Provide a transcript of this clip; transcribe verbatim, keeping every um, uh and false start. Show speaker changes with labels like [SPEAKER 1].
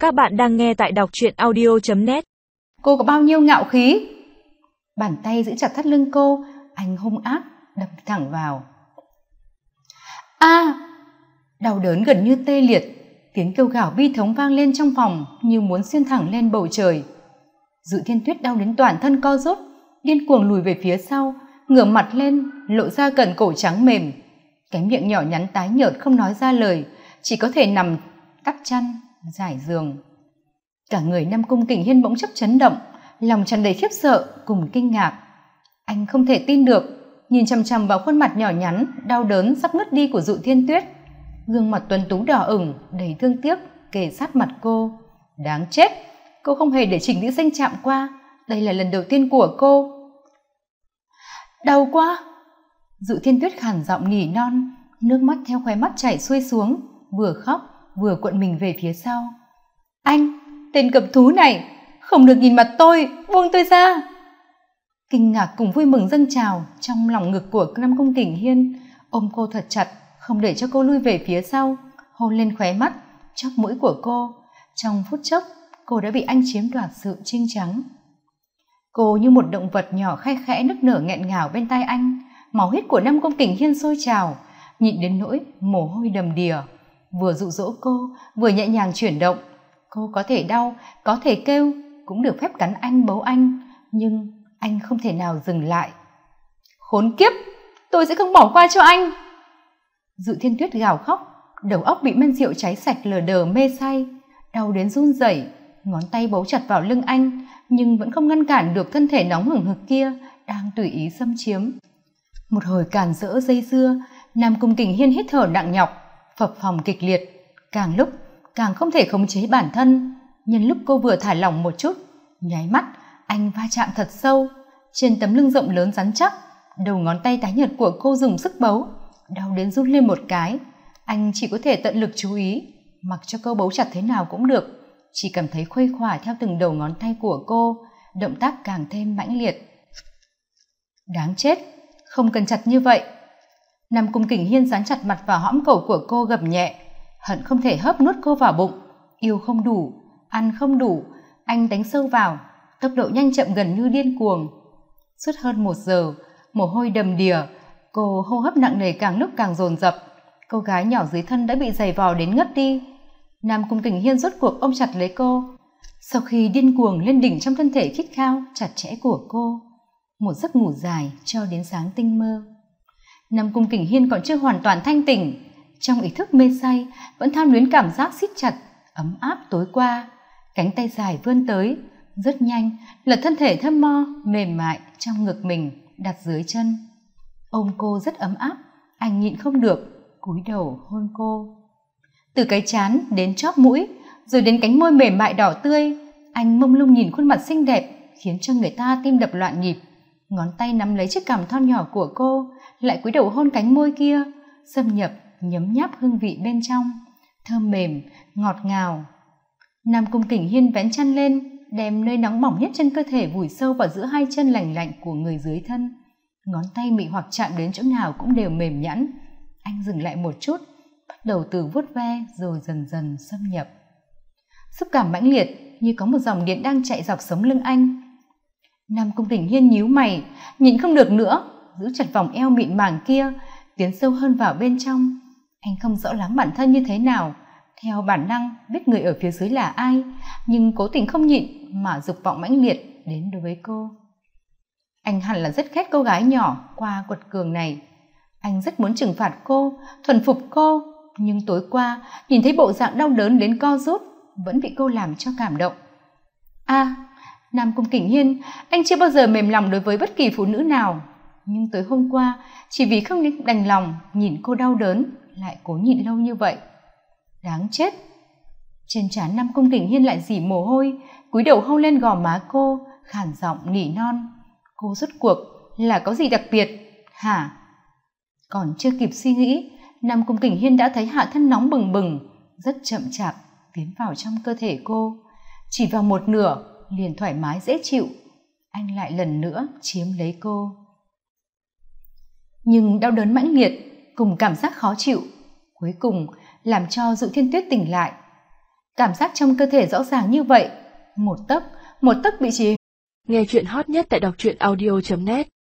[SPEAKER 1] Các bạn đang nghe tại đọc truyện audio chấm net.
[SPEAKER 2] Cô có bao nhiêu ngạo khí? Bàn tay giữ chặt thắt lưng cô, anh hung ác đập thẳng vào. A! À, đau đớn gần như tê liệt, tiếng kêu gào bi thống vang lên trong phòng như muốn xuyên thẳng lên bầu trời. Dự Thiên Tuyết đau đến toàn thân co rút, điên cuồng lùi về phía sau, ngửa mặt lên, lộ ra cẩn cổ trắng mềm. Cái miệng nhỏ nhắn tái nhợt không nói ra lời, chỉ có thể nằm đắp chăn, trải giường. Cả người Nam Cung Kình Hiên bỗng chốc chấn động, lòng tràn đầy khiếp sợ cùng kinh ngạc. Anh không thể tin được, nhìn chằm chằm vào khuôn mặt nhỏ nhắn, đau đớn sắp ngất đi của Dụ Thiên Tuyết. Gương mặt tuấn tú đỏ ửng, đầy thương tiếc, kề sát mặt cô. Đáng chết, cô không hề để Trình Nữ Danh chạm qua, đây là lần đầu tiên của cô. Đau quá! Dụ Thiên Tuyết khàn giọng nỉ non, nước mắt theo khóe mắt chảy xuôi xuống, vừa khóc vừa cuộn mình về phía sau. Anh, tên cầm thú này, không được nhìn mặt tôi, buông tôi ra! Kinh ngạc cùng vui mừng dâng trào trong lòng ngực của Nam Cung Kình Hiên, ôm cô thật chặt, không để cho cô lui về phía sau, hôn lên khóe mắt, chóp mũi của cô. Trong phút chốc, cô đã bị anh chiếm đoạt sự trinh trắng. Cô như một động vật nhỏ khe khẽ nức nở nghẹn ngào bên tai anh, máu huyết của Nam Cung Kình Hiên sôi trào, nhịn đến nỗi mồ hôi đầm đìa, vừa dụ dỗ cô, vừa nhẹ nhàng chuyển động. Cô có thể đau, có thể kêu, cũng được phép cắn anh, bấu anh, nhưng anh không thể nào dừng lại. Khốn kiếp, tôi sẽ không bỏ qua cho anh! Dự Thiên Tuyết gào khóc, đầu óc bị men rượu cháy sạch, lờ đờ mê say, đau đến run rẩy, ngón tay bấu chặt vào lưng anh, nhưng vẫn không ngăn cản được thân thể nóng hừng hực kia đang tùy ý xâm chiếm. Một hồi càn rỡ dây dưa, Nam Cung Kình Hiên hít thở nặng nhọc, phập phồng kịch liệt, càng lúc càng không thể khống chế bản thân. Nhân lúc cô vừa thả lỏng một chút, nháy mắt anh va chạm thật sâu trên tấm lưng rộng lớn rắn chắc. Đầu ngón tay tái nhợt của cô dùng sức bấu, đau đến run lên một cái. Anh chỉ có thể tận lực chú ý, mặc cho cô bấu chặt thế nào cũng được, chỉ cảm thấy khuây khỏa theo từng đầu ngón tay của cô, động tác càng thêm mãnh liệt. Đáng chết, không cần chặt như vậy! Nam Cung Kình Hiên dán chặt mặt vào hõm cổ của cô, gầm nhẹ, hận không thể hớp nuốt cô vào bụng. Yêu không đủ, ăn không đủ, anh đánh sâu vào, tốc độ nhanh chậm gần như điên cuồng. Suốt hơn một giờ, mồ hôi đầm đìa, cô hô hấp nặng nề càng lúc càng dồn dập. Cô gái nhỏ dưới thân đã bị giày vò đến ngất đi. Nam Cung Kình Hiên rốt cuộc ôm chặt lấy cô, sau khi điên cuồng lên đỉnh trong thân thể khít khao chặt chẽ của cô. Một giấc ngủ dài cho đến sáng tinh mơ. Nam Cung Kình Hiên còn chưa hoàn toàn thanh tỉnh, trong ý thức mê say vẫn tham luyến cảm giác siết chặt ấm áp tối qua. Cánh tay dài vươn tới, rất nhanh lật thân thể thơm mo mềm mại trong ngực mình đặt dưới chân. Ôm cô rất ấm áp, anh nhịn không được cúi đầu hôn cô. Từ cái trán đến chóp mũi, rồi đến cánh môi mềm mại đỏ tươi, anh mông lung nhìn khuôn mặt xinh đẹp khiến cho người ta tim đập loạn nhịp. Ngón tay nắm lấy chiếc cằm thon nhỏ của cô, lại cúi đầu hôn cánh môi kia, xâm nhập nhấm nháp hương vị bên trong, thơm mềm ngọt ngào. Nam Cung Kình Hiên vén chăn lên, đem nơi nóng bỏng nhất trên cơ thể vùi sâu vào giữa hai chân lành lạnh của người dưới thân. Ngón tay mị hoặc chạm đến chỗ nào cũng đều mềm nhẵn. Anh dừng lại một chút, bắt đầu từ vuốt ve rồi dần dần xâm nhập. Xúc cảm mãnh liệt như có một dòng điện đang chạy dọc sống lưng anh. Nam Cung Kình Hiên nhíu mày, nhìn không được nữa, giữ chặt vòng eo mịn màng kia, tiến sâu hơn vào bên trong. Anh không rõ lắm bản thân như thế nào, theo bản năng biết người ở phía dưới là ai, nhưng cố tình không nhịn mà dục vọng mãnh liệt đến đối với cô. Anh hẳn là rất ghét cô gái nhỏ qua quật cường này. Anh rất muốn trừng phạt cô, thuần phục cô, nhưng tối qua nhìn thấy bộ dạng đau đớn đến co rút, vẫn bị cô làm cho cảm động. A, à, Nam Cung Kình Hiên, anh chưa bao giờ mềm lòng đối với bất kỳ phụ nữ nào, nhưng tối hôm qua chỉ vì không đành lòng nhìn cô đau đớn lại cố nhịn lâu như vậy. Đáng chết! Trên trán Nam Cung Kình Hiên lại rỉ mồ hôi, cúi đầu hôn lên gò má cô, khàn giọng nỉ non. Cô rốt cuộc là có gì đặc biệt hả? Còn chưa kịp suy nghĩ, Nam Cung Kình Hiên đã thấy hạ thân nóng bừng bừng, rất chậm chạp tiến vào trong cơ thể cô. Chỉ vào một nửa liền thoải mái dễ chịu, anh lại lần nữa chiếm lấy cô. Nhưng đau đớn mãnh liệt cùng cảm giác khó chịu cuối cùng làm cho Dụ Thiên Tuyết tỉnh lại. Cảm giác trong cơ thể rõ ràng như vậy, một tấc, một tấc bị chế.
[SPEAKER 1] Nghe chuyện hot nhất tại đọc truyện audio chấm net.